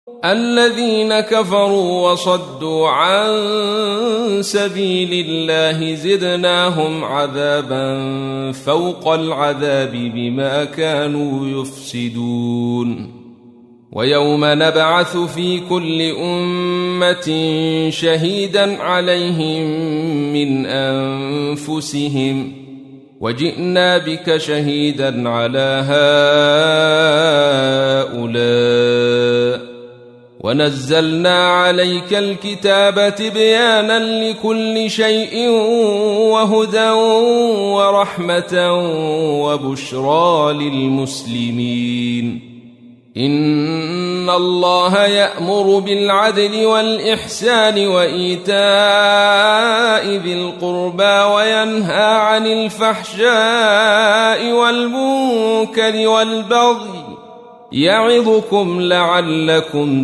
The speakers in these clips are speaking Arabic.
الذين كفروا وصدوا عن سبيل الله زدناهم عذابا فوق العذاب بما كانوا يفسدون ويوم نبعث في كل أمة شهيدا عليهم من أنفسهم وجئنا بك شهيدا على هؤلاء ونزلنا عليك الكتاب تبيانا لكل شيء وهدى ورحمة وبشرى للمسلمين إن الله يأمر بالعدل والإحسان وإيتاء ذي القربى وينهى عن الفحشاء والمنكر والبغي يعظكم لعلكم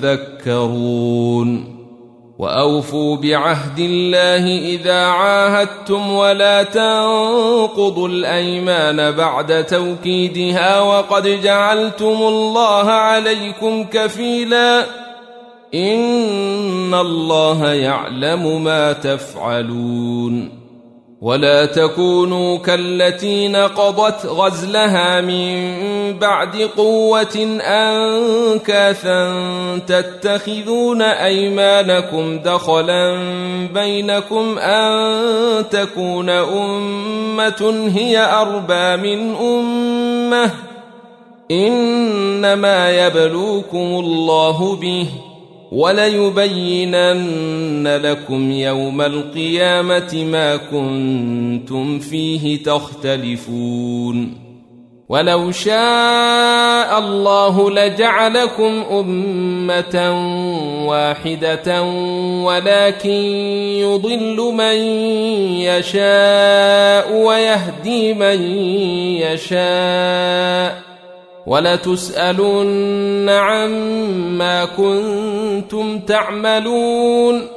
تذكرون وأوفوا بعهد الله إذا عاهدتم ولا تنقضوا الأيمان بعد توكيدها وقد جعلتم الله عليكم كفيلا إن الله يعلم ما تفعلون ولا تكونوا كالتي نقضت غزلها من بعد قوة أنكاثا تتخذون أيمانكم دخلا بينكم أن تكون أمة هي أربى من أمة إنما يبلوكم الله به وليبينن لكم يوم القيامة ما كنتم فيه تختلفون ولو شاء الله لجعلكم أمة واحدة ولكن يضل من يشاء ويهدي من يشاء ولتسألن عما كنتم تعملون